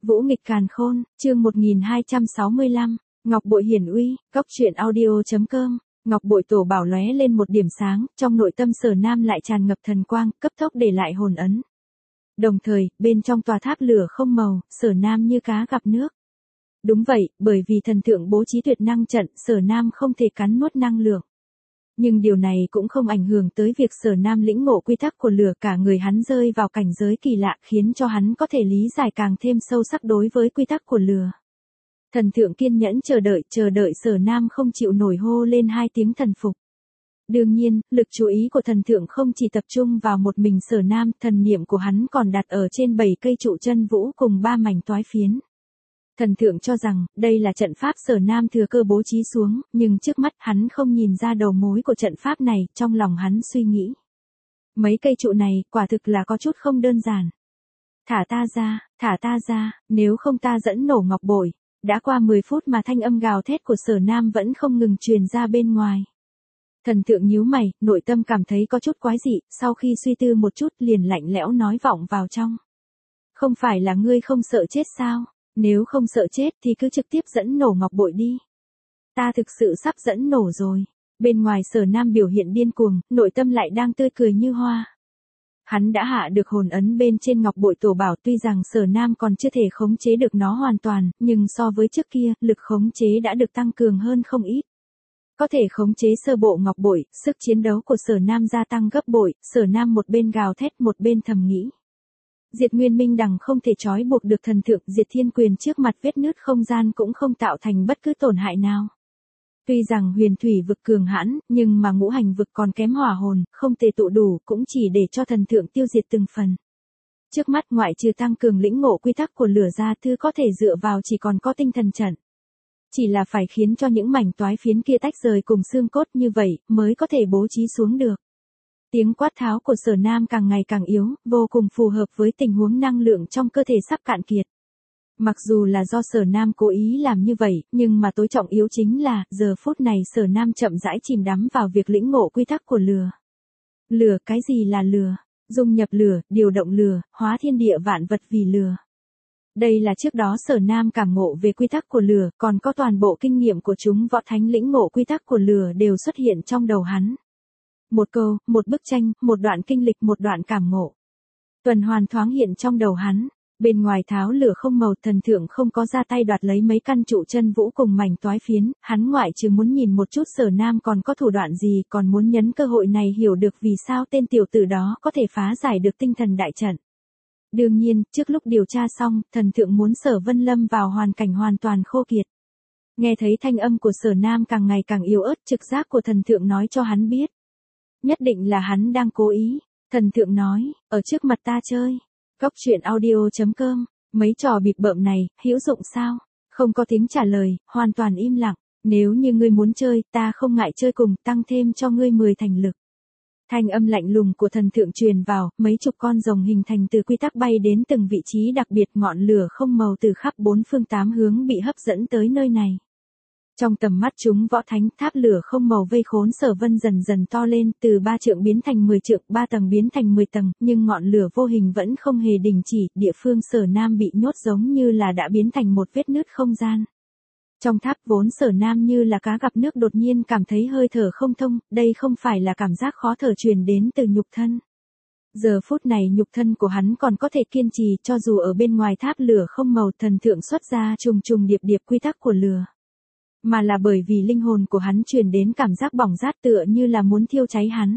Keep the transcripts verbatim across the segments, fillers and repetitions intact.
Vũ nghịch càn khôn, chương một nghìn hai trăm sáu mươi lăm, Ngọc bội hiển uy, góc truyện audio.com, Ngọc bội tổ bảo lóe lên một điểm sáng, trong nội tâm Sở Nam lại tràn ngập thần quang, cấp tốc để lại hồn ấn. Đồng thời, bên trong tòa tháp lửa không màu, Sở Nam như cá gặp nước. Đúng vậy, bởi vì thần thượng bố trí tuyệt năng trận, Sở Nam không thể cắn nuốt năng lượng. Nhưng điều này cũng không ảnh hưởng tới việc Sở Nam lĩnh ngộ quy tắc của lửa, cả người hắn rơi vào cảnh giới kỳ lạ khiến cho hắn có thể lý giải càng thêm sâu sắc đối với quy tắc của lửa. Thần thượng kiên nhẫn chờ đợi, chờ đợi Sở Nam không chịu nổi hô lên hai tiếng thần phục. Đương nhiên, lực chú ý của thần thượng không chỉ tập trung vào một mình Sở Nam, thần niệm của hắn còn đặt ở trên bảy cây trụ chân vũ cùng ba mảnh toái phiến. Thần thượng cho rằng, đây là trận pháp Sở Nam thừa cơ bố trí xuống, nhưng trước mắt hắn không nhìn ra đầu mối của trận pháp này, trong lòng hắn suy nghĩ. Mấy cây trụ này, quả thực là có chút không đơn giản. Thả ta ra, thả ta ra, nếu không ta dẫn nổ ngọc bội. Đã qua mười phút mà thanh âm gào thét của Sở Nam vẫn không ngừng truyền ra bên ngoài. Thần thượng nhíu mày, nội tâm cảm thấy có chút quái dị, sau khi suy tư một chút liền lạnh lẽo nói vọng vào trong. Không phải là ngươi không sợ chết sao? Nếu không sợ chết thì cứ trực tiếp dẫn nổ ngọc bội đi. Ta thực sự sắp dẫn nổ rồi. Bên ngoài Sở Nam biểu hiện điên cuồng, nội tâm lại đang tươi cười như hoa. Hắn đã hạ được hồn ấn bên trên ngọc bội tổ bảo, tuy rằng Sở Nam còn chưa thể khống chế được nó hoàn toàn, nhưng so với trước kia, lực khống chế đã được tăng cường hơn không ít. Có thể khống chế sơ bộ ngọc bội, sức chiến đấu của Sở Nam gia tăng gấp bội, Sở Nam một bên gào thét một bên thầm nghĩ. Diệt Nguyên Minh Đằng không thể trói buộc được thần thượng, Diệt Thiên Quyền trước mặt vết nứt không gian cũng không tạo thành bất cứ tổn hại nào. Tuy rằng huyền thủy vực cường hãn, nhưng mà ngũ hành vực còn kém hỏa hồn, không tề tụ đủ, cũng chỉ để cho thần thượng tiêu diệt từng phần. Trước mắt ngoại trừ tăng cường lĩnh ngộ quy tắc của lửa ra, thứ có thể dựa vào chỉ còn có tinh thần trận. Chỉ là phải khiến cho những mảnh toái phiến kia tách rời cùng xương cốt như vậy, mới có thể bố trí xuống được. Tiếng quát tháo của Sở Nam càng ngày càng yếu, vô cùng phù hợp với tình huống năng lượng trong cơ thể sắp cạn kiệt. Mặc dù là do Sở Nam cố ý làm như vậy, nhưng mà tối trọng yếu chính là, giờ phút này Sở Nam chậm rãi chìm đắm vào việc lĩnh ngộ quy tắc của lửa. Lửa, cái gì là lửa? Dung nhập lửa, điều động lửa, hóa thiên địa vạn vật vì lửa. Đây là trước đó Sở Nam cảm ngộ về quy tắc của lửa, còn có toàn bộ kinh nghiệm của chúng võ thánh lĩnh ngộ quy tắc của lửa đều xuất hiện trong đầu hắn. Một câu, một bức tranh, một đoạn kinh lịch, một đoạn cảm ngộ. Tuần hoàn thoáng hiện trong đầu hắn. Bên ngoài tháo lửa không màu, thần thượng không có ra tay đoạt lấy mấy căn trụ chân vũ cùng mảnh toái phiến, hắn ngoại trừ muốn nhìn một chút Sở Nam còn có thủ đoạn gì, còn muốn nhấn cơ hội này hiểu được vì sao tên tiểu tử đó có thể phá giải được tinh thần đại trận. Đương nhiên, trước lúc điều tra xong, thần thượng muốn Sở Vân lâm vào hoàn cảnh hoàn toàn khô kiệt. Nghe thấy thanh âm của Sở Nam càng ngày càng yếu ớt, trực giác của thần thượng nói cho hắn biết. Nhất định là hắn đang cố ý. Thần thượng nói, ở trước mặt ta chơi. Góc truyện audio.com, mấy trò bịp bợm này, hữu dụng sao? Không có tiếng trả lời, hoàn toàn im lặng. Nếu như ngươi muốn chơi, ta không ngại chơi cùng, tăng thêm cho ngươi mười thành lực. Thanh âm lạnh lùng của thần thượng truyền vào, mấy chục con rồng hình thành từ quy tắc bay đến từng vị trí đặc biệt, ngọn lửa không màu từ khắp bốn phương tám hướng bị hấp dẫn tới nơi này. Trong tầm mắt chúng võ thánh, tháp lửa không màu vây khốn Sở Vân dần dần to lên, từ ba trượng biến thành mười trượng, ba tầng biến thành mười tầng, nhưng ngọn lửa vô hình vẫn không hề đình chỉ, địa phương Sở Nam bị nhốt giống như là đã biến thành một vết nứt không gian. Trong tháp vốn Sở Nam như là cá gặp nước, đột nhiên cảm thấy hơi thở không thông, đây không phải là cảm giác khó thở truyền đến từ nhục thân. Giờ phút này nhục thân của hắn còn có thể kiên trì, cho dù ở bên ngoài tháp lửa không màu, thần thượng xuất ra trùng trùng điệp điệp quy tắc của lửa. Mà là bởi vì linh hồn của hắn truyền đến cảm giác bỏng rát tựa như là muốn thiêu cháy hắn.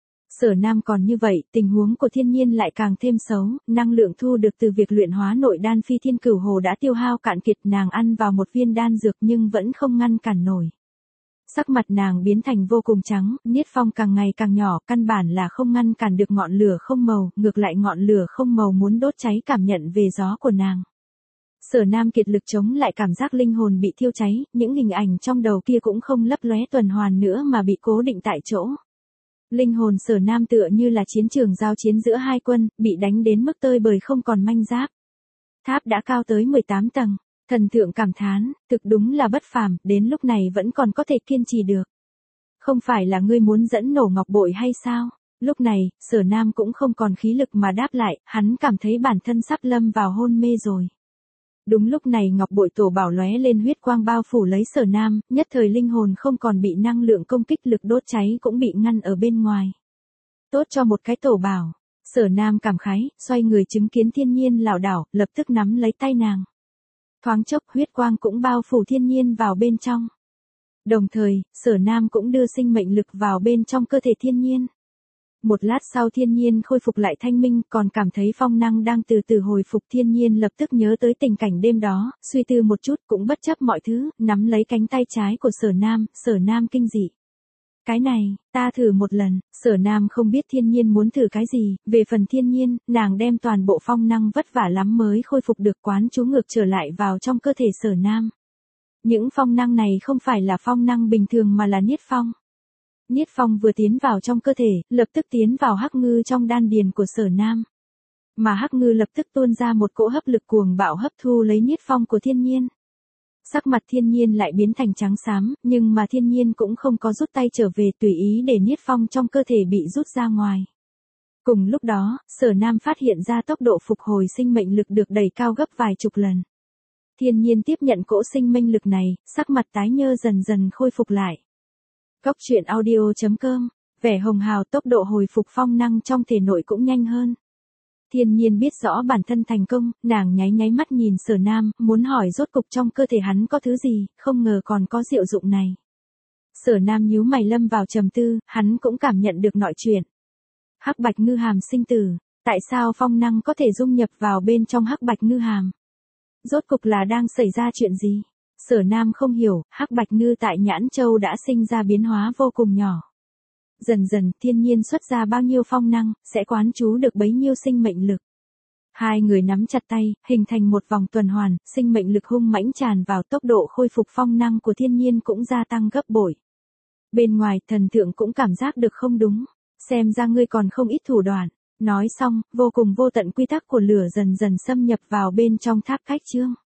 Sở Nam còn như vậy, tình huống của thiên nhiên lại càng thêm xấu, năng lượng thu được từ việc luyện hóa nội đan Phi Thiên Cửu Hồ đã tiêu hao cạn kiệt, nàng ăn vào một viên đan dược nhưng vẫn không ngăn cản nổi. Sắc mặt nàng biến thành vô cùng trắng, niết phong càng ngày càng nhỏ, căn bản là không ngăn cản được ngọn lửa không màu, ngược lại ngọn lửa không màu muốn đốt cháy cảm nhận về gió của nàng. Sở Nam kiệt lực chống lại cảm giác linh hồn bị thiêu cháy, những hình ảnh trong đầu kia cũng không lấp lóe tuần hoàn nữa mà bị cố định tại chỗ. Linh hồn Sở Nam tựa như là chiến trường giao chiến giữa hai quân, bị đánh đến mức tơi bời không còn manh giáp. Tháp đã cao tới mười tám tầng, thần thượng cảm thán, thực đúng là bất phàm, đến lúc này vẫn còn có thể kiên trì được. Không phải là ngươi muốn dẫn nổ ngọc bội hay sao? Lúc này, Sở Nam cũng không còn khí lực mà đáp lại, hắn cảm thấy bản thân sắp lâm vào hôn mê rồi. Đúng lúc này ngọc bội tổ bảo lóe lên huyết quang bao phủ lấy Sở Nam, nhất thời linh hồn không còn bị năng lượng công kích lực đốt cháy cũng bị ngăn ở bên ngoài. Tốt cho một cái tổ bảo. Sở Nam cảm khái, xoay người chứng kiến thiên nhiên lảo đảo, lập tức nắm lấy tay nàng. Thoáng chốc huyết quang cũng bao phủ thiên nhiên vào bên trong. Đồng thời, Sở Nam cũng đưa sinh mệnh lực vào bên trong cơ thể thiên nhiên. Một lát sau thiên nhiên khôi phục lại thanh minh, còn cảm thấy phong năng đang từ từ hồi phục. Thiên nhiên lập tức nhớ tới tình cảnh đêm đó, suy tư một chút cũng bất chấp mọi thứ, nắm lấy cánh tay trái của Sở Nam. Sở Nam kinh dị. Cái này, ta thử một lần. Sở Nam không biết thiên nhiên muốn thử cái gì, về phần thiên nhiên, nàng đem toàn bộ phong năng vất vả lắm mới khôi phục được quán chú ngược trở lại vào trong cơ thể Sở Nam. Những phong năng này không phải là phong năng bình thường mà là niết phong. Niết phong vừa tiến vào trong cơ thể, lập tức tiến vào hắc ngư trong đan điền của Sở Nam. Mà hắc ngư lập tức tuôn ra một cỗ hấp lực cuồng bạo hấp thu lấy niết phong của thiên nhiên. Sắc mặt thiên nhiên lại biến thành trắng xám, nhưng mà thiên nhiên cũng không có rút tay trở về, tùy ý để niết phong trong cơ thể bị rút ra ngoài. Cùng lúc đó, Sở Nam phát hiện ra tốc độ phục hồi sinh mệnh lực được đẩy cao gấp vài chục lần. Thiên nhiên tiếp nhận cỗ sinh mệnh lực này, sắc mặt tái nhơ dần dần khôi phục lại. Cốc truyện audio chấm com, vẻ hồng hào, tốc độ hồi phục phong năng trong thể nội cũng nhanh hơn. Thiên nhiên biết rõ bản thân thành công, nàng nháy nháy mắt nhìn Sở Nam, muốn hỏi rốt cục trong cơ thể hắn có thứ gì, không ngờ còn có diệu dụng này. Sở Nam nhíu mày lâm vào trầm tư, hắn cũng cảm nhận được nội chuyện. Hắc bạch ngư hàm sinh tử, tại sao phong năng có thể dung nhập vào bên trong hắc bạch ngư hàm? Rốt cục là đang xảy ra chuyện gì? Sở Nam không hiểu, hắc bạch ngư tại Nhãn Châu đã sinh ra biến hóa vô cùng nhỏ. Dần dần, thiên nhiên xuất ra bao nhiêu phong năng, sẽ quán chú được bấy nhiêu sinh mệnh lực. Hai người nắm chặt tay, hình thành một vòng tuần hoàn, sinh mệnh lực hung mãnh tràn vào, tốc độ khôi phục phong năng của thiên nhiên cũng gia tăng gấp bội. Bên ngoài, thần thượng cũng cảm giác được không đúng. Xem ra ngươi còn không ít thủ đoạn. Nói xong, vô cùng vô tận quy tắc của lửa dần dần xâm nhập vào bên trong tháp khách chương.